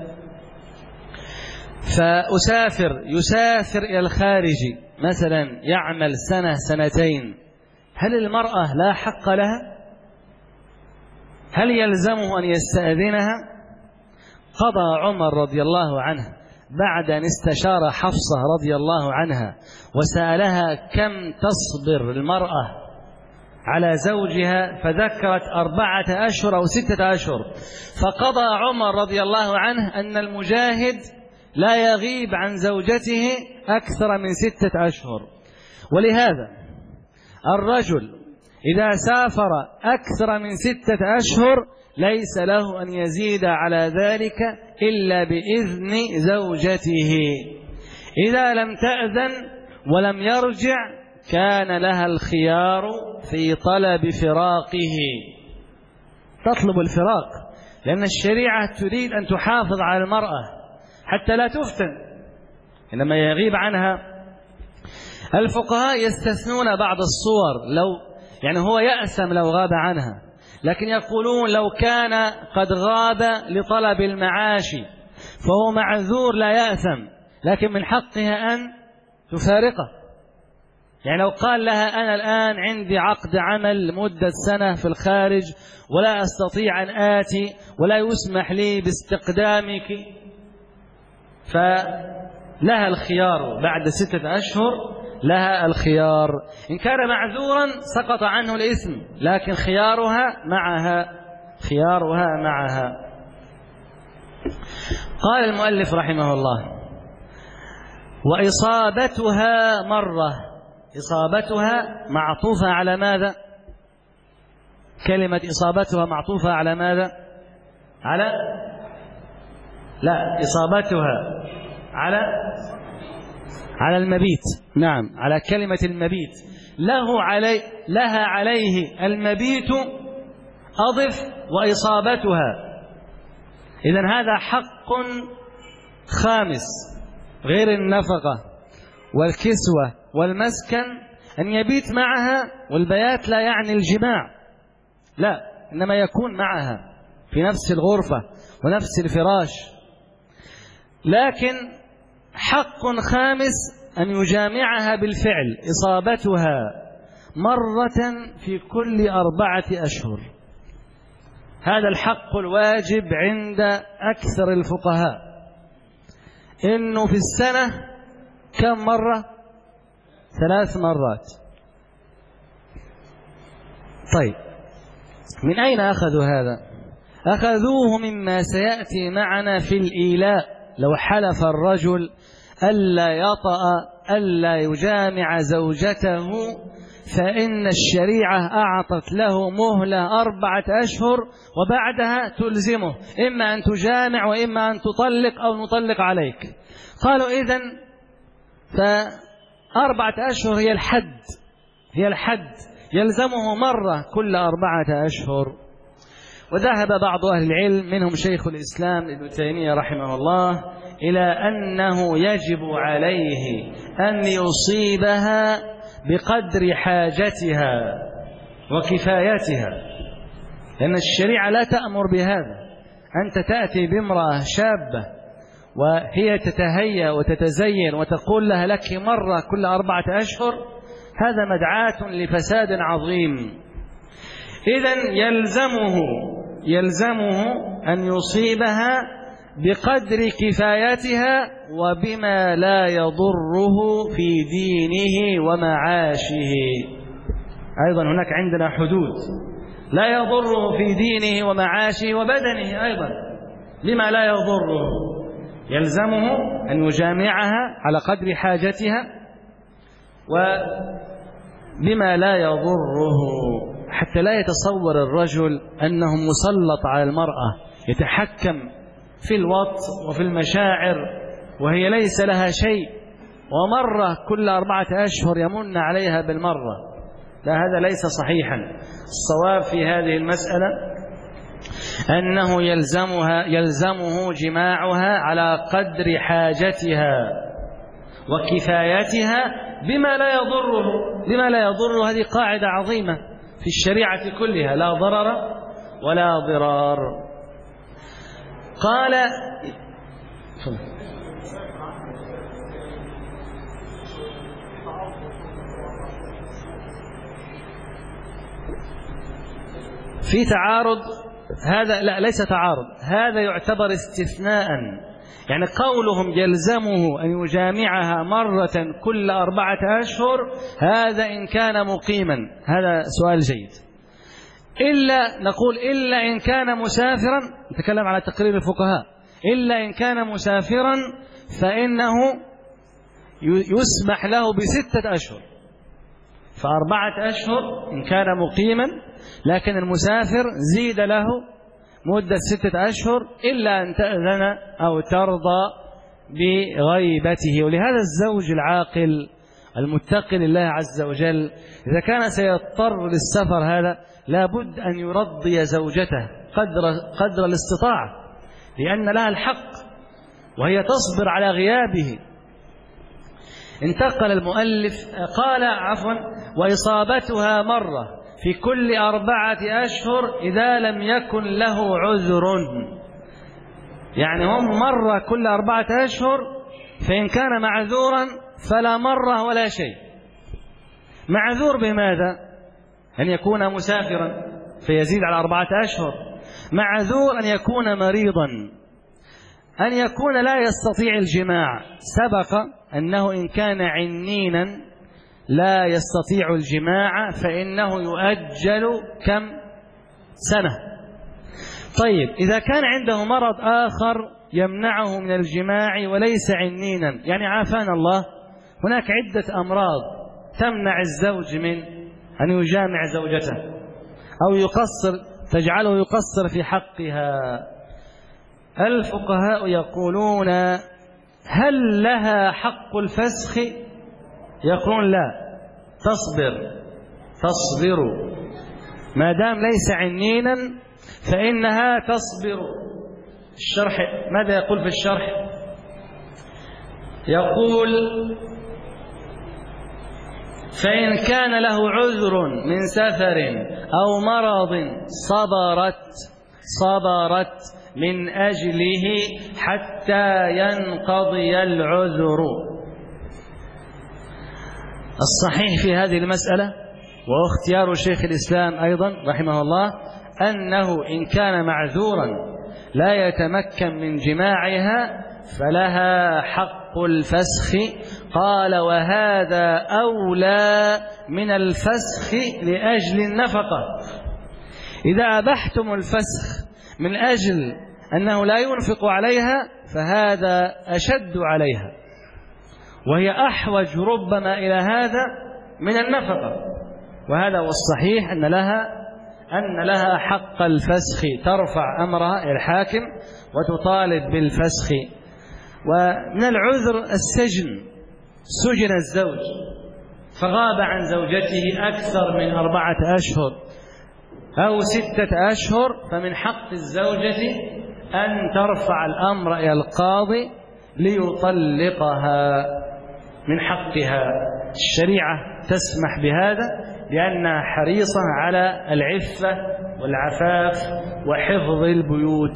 يسافر إلى الخارج مثلا، يعمل 1 2 هل المرأة لا حق لها؟ هل يلزمه أن يستأذنها؟ قضى عمر رضي الله عنه بعد أن استشار حفصة رضي الله عنها وسألها كم تصبر المرأة على زوجها، فذكرت 4 أشهر أو 6 أشهر، فقضى عمر رضي الله عنه أن المجاهد لا يغيب عن زوجته أكثر من 6 أشهر. ولهذا الرجل إذا سافر أكثر من 6 أشهر ليس له أن يزيد على ذلك إلا بإذن زوجته. إذا لم تأذن ولم يرجع كان لها الخيار في طلب فراقه، تطلب الفراق، لأن الشريعة تريد أن تحافظ على المرأة حتى لا تفتن إنما يغيب عنها. الفقهاء يستثنون بعض الصور، يعني هو يأثم لو غاب عنها، لكن يقولون لو كان قد غاب لطلب المعاش فهو معذور لا يأثم، لكن من حقها أن تفارقه. يعني لو قال لها أنا الآن عندي عقد عمل لمدة 1 في الخارج ولا أستطيع أن آتي ولا يسمح لي باستقدامك، فلها الخيار بعد 6 أشهر، لها الخيار. إن كان معذورا سقط عنه الإثم، لكن خيارها معها. قال المؤلف رحمه الله وإصابتها مرة. إصابتها معطوفة على ماذا؟ كلمة إصابتها معطوفة على ماذا؟ إصابتها على المبيت. نعم، على كلمة المبيت. لها عليه المبيت أضف وإصابتها. إذن هذا حق خامس غير النفقة والكسوة والمسكن، أن يبيت معها، والبيات لا يعني الجماع، لا، إنما يكون معها في نفس الغرفة ونفس الفراش. لكن حق خامس أن يجامعها بالفعل، إصابتها مرة في كل 4 أشهر. هذا الحق الواجب عند أكثر الفقهاء، إنه في السنة كم مرة؟ 3 مرات. طيب، من أين أخذوا هذا؟ أخذوه مما سيأتي معنا في الإيلاء. لو حلف الرجل ألا يجامع زوجته، فإن الشريعة أعطت له مهلة 4 أشهر وبعدها تلزمه، إما أن تجامع وإما أن تطلق أو نطلق عليك. قالوا إذن ف4 أشهر هي الحد، يلزمه مرة كل 4 أشهر. وذهب بعض أهل العلم منهم شيخ الإسلام ابن تيمية رحمه الله إلى أنه يجب عليه أن يصيبها بقدر حاجتها وكفايتها، لأن الشريعة لا تأمر بهذا. أنت تأتي بامرأة شابة وهي تتهيأ وتتزين وتقول لها لك مرة كل 4 أشهر، هذا مدعاة لفساد عظيم. إذن يلزمه أن يصيبها بقدر كفايتها وبما لا يضره في دينه ومعاشه. أيضا هناك عندنا حدود، لا يضره في دينه ومعاشه وبدنه، أيضا بما لا يضره. يلزمه أن يجامعها على قدر حاجتها وبما لا يضره، حتى لا يتصور الرجل أنه مسلط على المرأة يتحكم في الوط وفي المشاعر وهي ليس لها شيء، ومرة كل 4 أشهر يمن عليها بالمرة. لا، هذا ليس صحيحا. الصواب في هذه المسألة أنه يلزمه جماعها على قدر حاجتها وكفايتها بما لا يضره. هذه قاعدة عظيمة في الشريعة كلها: لا ضرر ولا ضرار. قال في تعارض، هذا لا، ليس تعارض، هذا يعتبر استثناء. يعني قولهم يلزمه أن يجامعها مرة كل 4 أشهر، هذا إن كان مقيما. هذا سؤال جيد. إلا إن كان مسافرا، نتكلم على تقرير الفقهاء، إلا إن كان مسافرا فإنه يسمح له ب6 أشهر، ف4 أشهر إن كان مقيما، لكن المسافر زيد له مدة 6 أشهر إلا أن تأذن أو ترضى بغيبته. ولهذا الزوج العاقل المتقي لله عز وجل إذا كان سيضطر للسفر هذا لابد أن يرضي زوجته قدر الاستطاعة، لأن لها الحق وهي تصبر على غيابه. انتقل المؤلف قال وإصابتها مرة في كل 4 أشهر إذا لم يكن له عذر. يعني هم مرة كل 4 أشهر، فإن كان معذورا فلا مرة ولا شيء. معذور بماذا؟ أن يكون مسافرا فيزيد على 4 أشهر، معذور أن يكون مريضا، أن يكون لا يستطيع الجماع. سبق أنه إن كان عنينا لا يستطيع الجماع فإنه يؤجل كم سنة. طيب، إذا كان عنده مرض آخر يمنعه من الجماع وليس عنينا، يعني عافانا الله، هناك عدة أمراض تمنع الزوج من أن يجامع زوجته أو تجعله يقصر في حقها. الفقهاء يقولون: هل لها حق الفسخ؟ يقولون: لا، تصبر ما دام ليس عنينا فإنها تصبر. الشرح ماذا يقول في الشرح؟ يقول: فإن كان له عذر من سفر أو مرض صبرت من أجله حتى ينقضي العذر. الصحيح في هذه المسألة واختيار شيخ الإسلام أيضا رحمه الله أنه إن كان معذورا لا يتمكن من جماعها فلها حق الفسخ. قال: وهذا أولى من الفسخ لأجل النفقة. إذا أبحتم الفسخ من أجل أنه لا ينفق عليها فهذا أشد عليها، وهي أحوج ربما إلى هذا من النفقة. وهذا هو الصحيح أن لها حق الفسخ، ترفع أمرها إلى الحاكم وتطالب بالفسخ. ومن العذر السجن، سجن الزوج فغاب عن زوجته أكثر من 4 أشهر أو 6 أشهر، فمن حق الزوجة أن ترفع الأمر إلى القاضي ليطلقها، من حقها. الشريعة تسمح بهذا لأنها حريصة على العفة والعفاف وحفظ البيوت.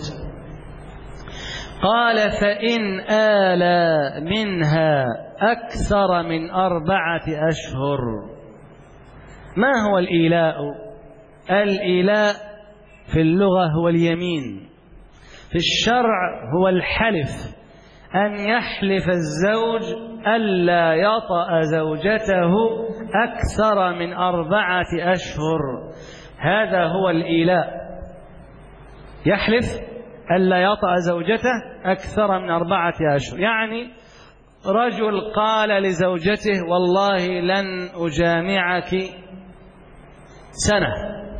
قال: فإن آلى منها أكثر من 4 أشهر. ما هو الإيلاء؟ الإيلاء في اللغة هو اليمين، في الشرع هو الحلف، أن يحلف الزوج ألا يطأ زوجته أكثر من 4 أشهر. هذا هو الإيلاء، يحلف ألا يطأ زوجته أكثر من 4 أشهر. يعني رجل قال لزوجته: والله لن أجامعك سنة.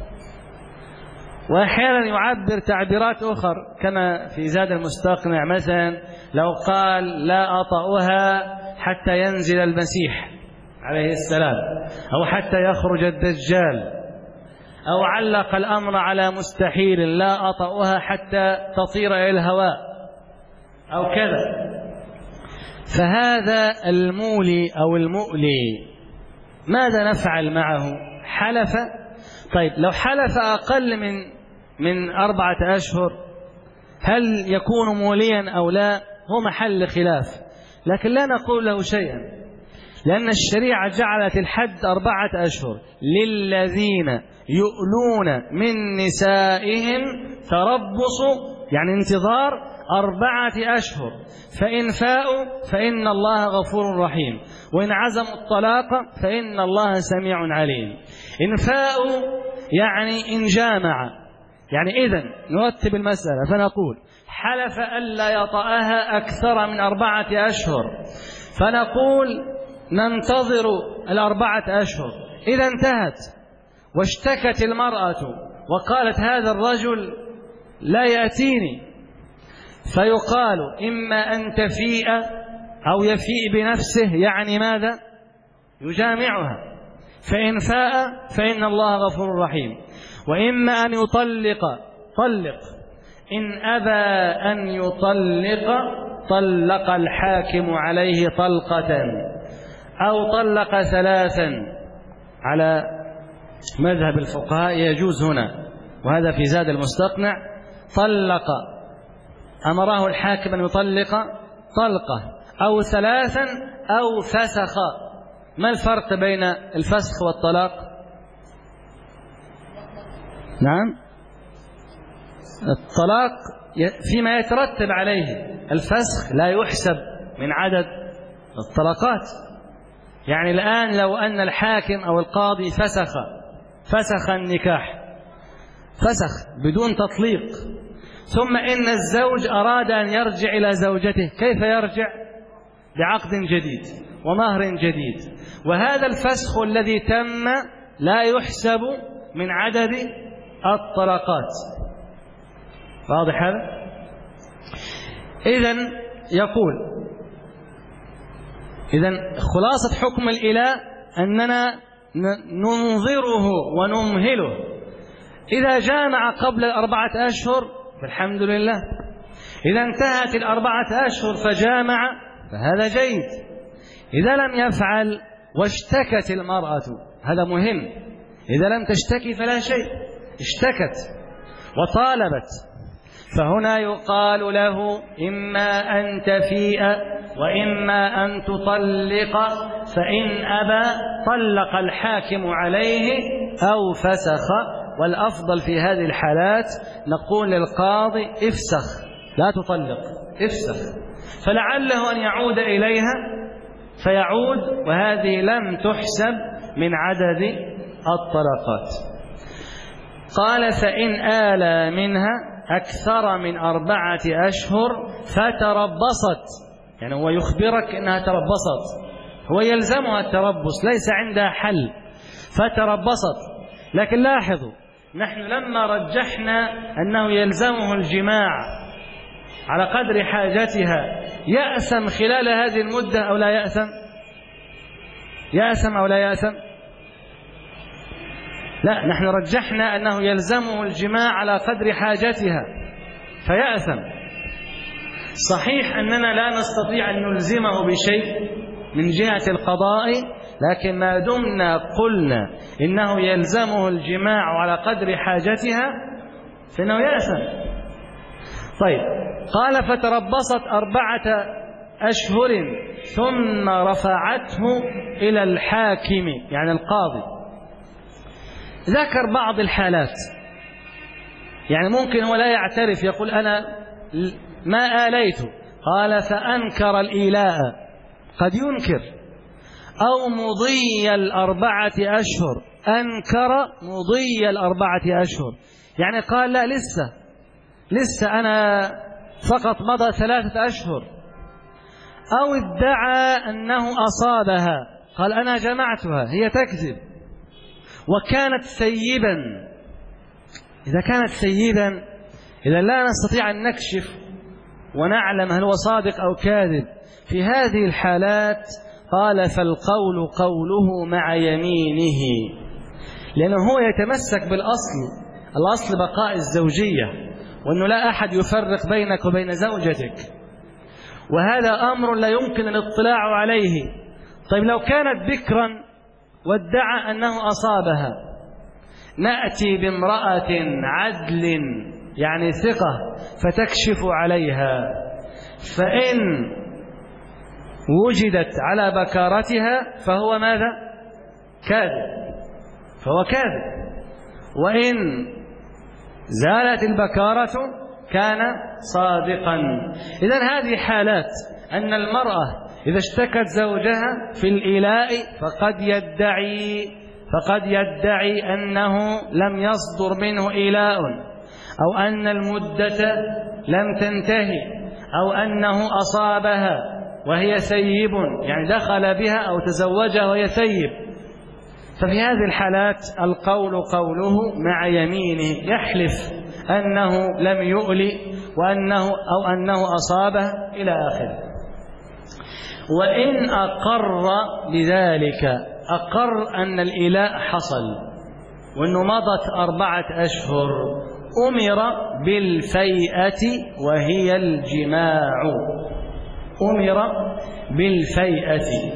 وأحيانا يعبر تعبيرات أخرى كما في زاد المستقنع، مثلا لو قال: لا أطأها حتى ينزل المسيح، عليه السلام، أو حتى يخرج الدجال، أو علق الأمر على مستحيل لا أطأها حتى تطير إلى الهواء أو كذا. فهذا المولي أو المؤلي ماذا نفعل معه؟ حلف. طيب لو حلف أقل من 4 أشهر هل يكون موليا أو لا؟ هو محل خلاف، لكن لا نقول له شيئا، لأن الشريعة جعلت الحد 4 أشهر للذين يؤلون من نسائهم تربص، يعني انتظار 4 أشهر، فإن فاءوا فإن الله غفور رحيم، وإن عزموا الطلاق فإن الله سميع عليم. إن فاءوا يعني إن جامع، يعني إذن نرتب المسألة فنقول حلف ألا يطأها أكثر من 4 أشهر، فنقول ننتظر 4 أشهر. إذا انتهت واشتكت المرأة وقالت هذا الرجل لا يأتيني، فيقال إما أن تفيء أو يفيء بنفسه، يعني ماذا؟ يجامعها، فإن فاء فإن الله غفور رحيم، وإما أن يطلق، طلق، إن أبى أن يطلق طلق الحاكم عليه طلقة أو طلق 3 على مذهب الفقهاء يجوز هنا، وهذا في زاد المستقنع. طلق، أمره الحاكم أن يطلق طلقة أو 3 أو فسخ. ما الفرق بين الفسخ والطلاق؟ نعم، الطلاق فيما يترتب عليه، الفسخ لا يحسب من عدد الطلقات. يعني الآن لو أن الحاكم أو القاضي فسخ النكاح، فسخ بدون تطليق، ثم إن الزوج أراد أن يرجع إلى زوجته، كيف يرجع؟ بعقد جديد ومهر جديد، وهذا الفسخ الذي تم لا يحسب من عدد الطلقات. واضح هذا؟ إذن يقول، إذن خلاصة حكم الإله أننا ننظره ونمهله. إذا جامع قبل 4 أشهر فالحمد لله، إذا انتهت 4 أشهر فجامع فهذا جيد. إذا لم يفعل واشتكت المرأة، هذا مهم، إذا لم تشتكي فلا شيء، اشتكت وطالبت، فهنا يقال له إما أن تفيء وإما أن تطلق، فإن أبى طلق الحاكم عليه أو فسخ. والأفضل في هذه الحالات نقول للقاضي افسخ، لا تطلق، افسخ، فلعله أن يعود إليها فيعود، وهذه لم تحسب من عدد الطلقات. قال فإن آلى منها أكثر من 4 أشهر فتربصت، يعني هو يخبرك أنها تربصت، هو يلزمها التربص، ليس عندها حل، فتربصت. لكن لاحظوا، نحن لما رجحنا أنه يلزمه الجماع على قدر حاجتها، يأثم خلال هذه المدة أو لا يأثم؟ يأثم أو لا يأثم؟ لا، نحن رجحنا أنه يلزمه الجماع على قدر حاجتها فيأثم. صحيح أننا لا نستطيع أن نلزمه بشيء من جهة القضاء، لكن ما دمنا قلنا إنه يلزمه الجماع على قدر حاجتها فإنه يأثم. طيب، قال فتربصت 4 أشهر ثم رفعته إلى الحاكم، يعني القاضي. ذكر بعض الحالات، يعني ممكن هو لا يعترف، يقول أنا ما آليته، قال فأنكر الإيلاء، قد ينكر، أو مضي 4 أشهر، أنكر مضي 4 أشهر، يعني قال لا، لسه أنا فقط مضى 3 أشهر، أو ادعى أنه أصابها، قال أنا جمعتها، هي تكذب، وكانت ثيبا. إذا كانت ثيبا، إذا لا نستطيع أن نكشف ونعلم هل هو صادق أو كاذب، في هذه الحالات قال فالقول قوله مع يمينه، لأنه هو يتمسك بالأصل، الأصل بقاء الزوجية، وأنه لا أحد يفرق بينك وبين زوجتك، وهذا أمر لا يمكن الاطلاع عليه. طيب لو كانت بكرا وادعى أنه أصابها، نأتي بامرأة عدل يعني ثقة فتكشف عليها، فإن وجدت على بكارتها فهو ماذا؟ كاذب، فهو كاذب. وإن زالت البكارة كان صادقا. إذن هذه حالات أن المرأة إذا اشتكت زوجها في الإيلاء فقد يدعي أنه لم يصدر منه إيلاء، أو أن المدة لم تنتهي، أو أنه أصابها وهي ثيب، يعني دخل بها أو تزوجها وهي ثيب. ففي هذه الحالات القول قوله مع يمينه، يحلف أنه لم يؤلي أو أنه أصابه إلى آخره. وإن أقر بذلك، أقر أن الإيلاء حصل وأنه مضت 4 أشهر، أمر بالفيئة وهي الجماع، أمر بالفيئة.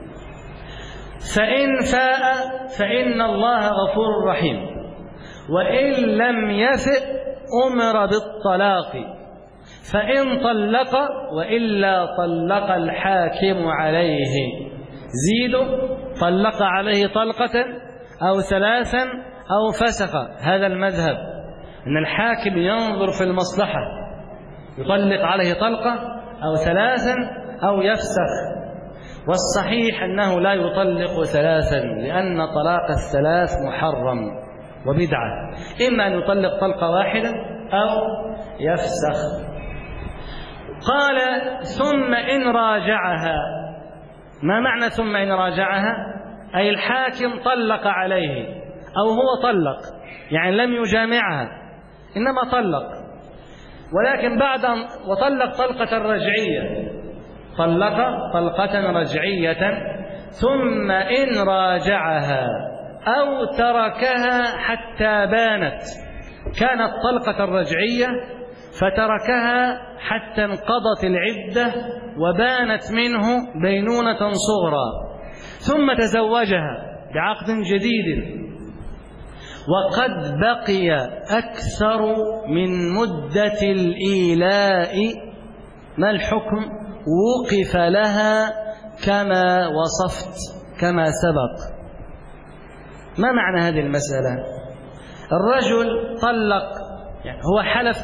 فإن فاء فإن الله غفور رحيم، وإن لم يفئ أمر بالطلاق، فإن طلق وإلا طلق الحاكم عليه. زيد طلق عليه طلقة أو 3 أو فسخ، هذا المذهب أن الحاكم ينظر في المصلحة، يطلق عليه طلقة أو 3 أو يفسخ. والصحيح أنه لا يطلق 3، لأن طلاق 3 محرم وبدعة، إما أن يطلق طلقة واحدة أو يفسخ. قال ثم إن راجعها. ما معنى ثم إن راجعها؟ أي الحاكم طلق عليه، أو هو طلق، يعني لم يجامعها إنما طلق، ولكن بعد أن وطلق طلقة رجعية، طلق طلقة رجعية، ثم إن راجعها أو تركها حتى بانت، كانت طلقة رجعية فتركها حتى انقضت العدة وبانت منه بينونة صغرى، ثم تزوجها بعقد جديد وقد بقي أكثر من مدة الإيلاء، ما الحكم؟ وقف لها كما وصفت كما سبق. ما معنى هذه المسألة؟ الرجل طلق، يعني هو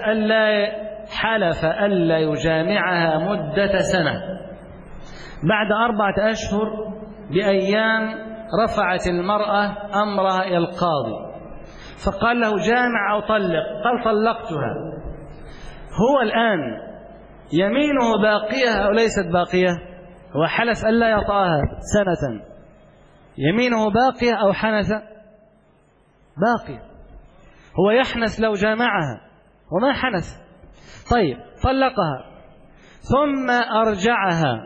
حلف ألا يجامعها مدة سنة، بعد 4 أشهر بأيام رفعت المرأة أمرها إلى القاضي، فقال له جامع أو طلق، قال طلقتها. هو الآن يمينه باقية أو ليست باقية؟ هو حلف ألا يطأها سنة، يمينه باقية أو حنث؟ باقية. هو يحنث لو جامعها وما حنث. طيب طلقها ثم أرجعها،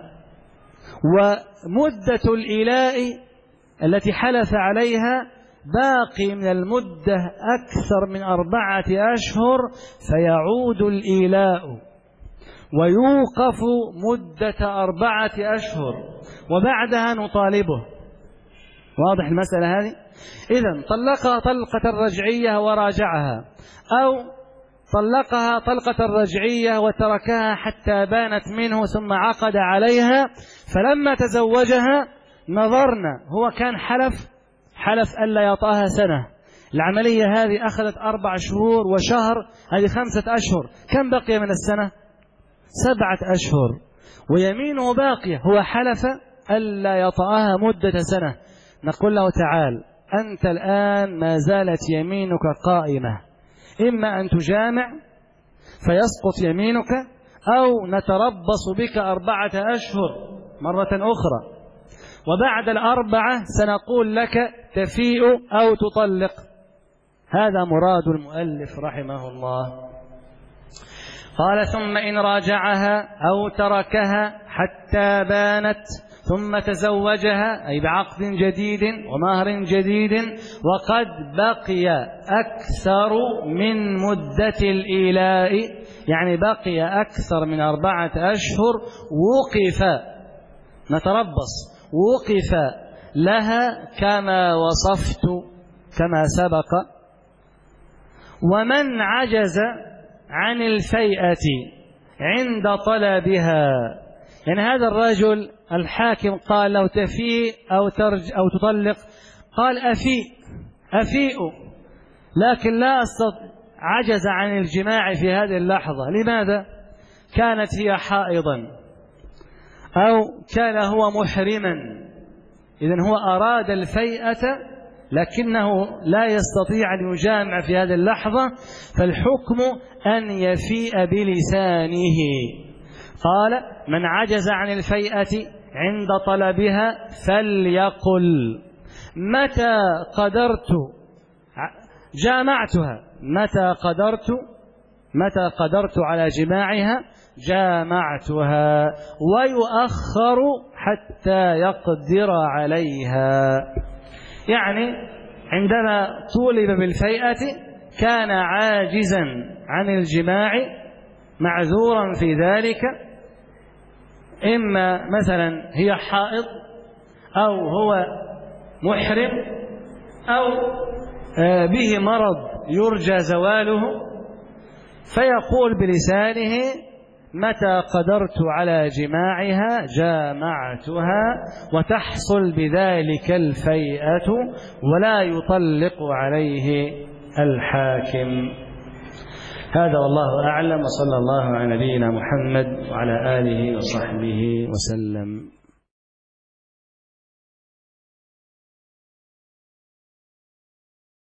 ومدة الإيلاء التي حلف عليها باقي من المدة أكثر من 4 أشهر، فيعود الإيلاء ويوقف مدة 4 أشهر وبعدها نطالبه. واضح المسألة هذه؟ إذن طلقها طلقة رجعية وراجعها، أو طلقها طلقة رجعية وتركها حتى بانت منه ثم عقد عليها، فلما تزوجها نظرنا، هو كان حلف ألا يطأها سنة، العملية هذه أخذت 4 شهور وشهر، هذه 5 أشهر، كم بقي من السنة؟ 7 أشهر، ويمينه باقية، هو حلف ألا يطأها مدة سنة. نقول له تعال، أنت الآن ما زالت يمينك قائمة، إما أن تجامع فيسقط يمينك، أو نتربص بك 4 أشهر مرة أخرى، وبعد 4 سنقول لك تفيء أو تطلق. هذا مراد المؤلف رحمه الله. قال ثم إن راجعها أو تركها حتى بانت، ثم تزوجها أي بعقد جديد ومهر جديد وقد بقي أكثر من مدة الإيلاء، يعني بقي أكثر من 4 أشهر، وقف، نتربص، وقف لها كما وصفت كما سبق. ومن عجز عن الفيئة عند طلبها، يعني هذا الرجل الحاكم قال له تفيء أو تطلق، قال أفيء، لكن لا أستطيع، عجز عن الجماع في هذه اللحظة. لماذا؟ كانت هي حائضا أو كان هو محرما، إذن هو أراد الفيئة لكنه لا يستطيع أن يجامع في هذه اللحظة، فالحكم أن يفيء بلسانه. قال من عجز عن الفيئة عند طلبها فليقل متى جامعتها، متى قدرت على جماعها جامعتها، ويؤخر حتى يقدر عليها. يعني عندما طولب بالفيئة كان عاجزا عن الجماع معذورا في ذلك، إما مثلا هي حائض أو هو محرم أو به مرض يرجى زواله، فيقول بلسانه متى قدرت على جماعها جامعتها، وتحصل بذلك الفيئة ولا يطلق عليه الحاكم. هذا والله أعلم، وصلى الله على نبينا محمد وعلى آله وصحبه وسلم.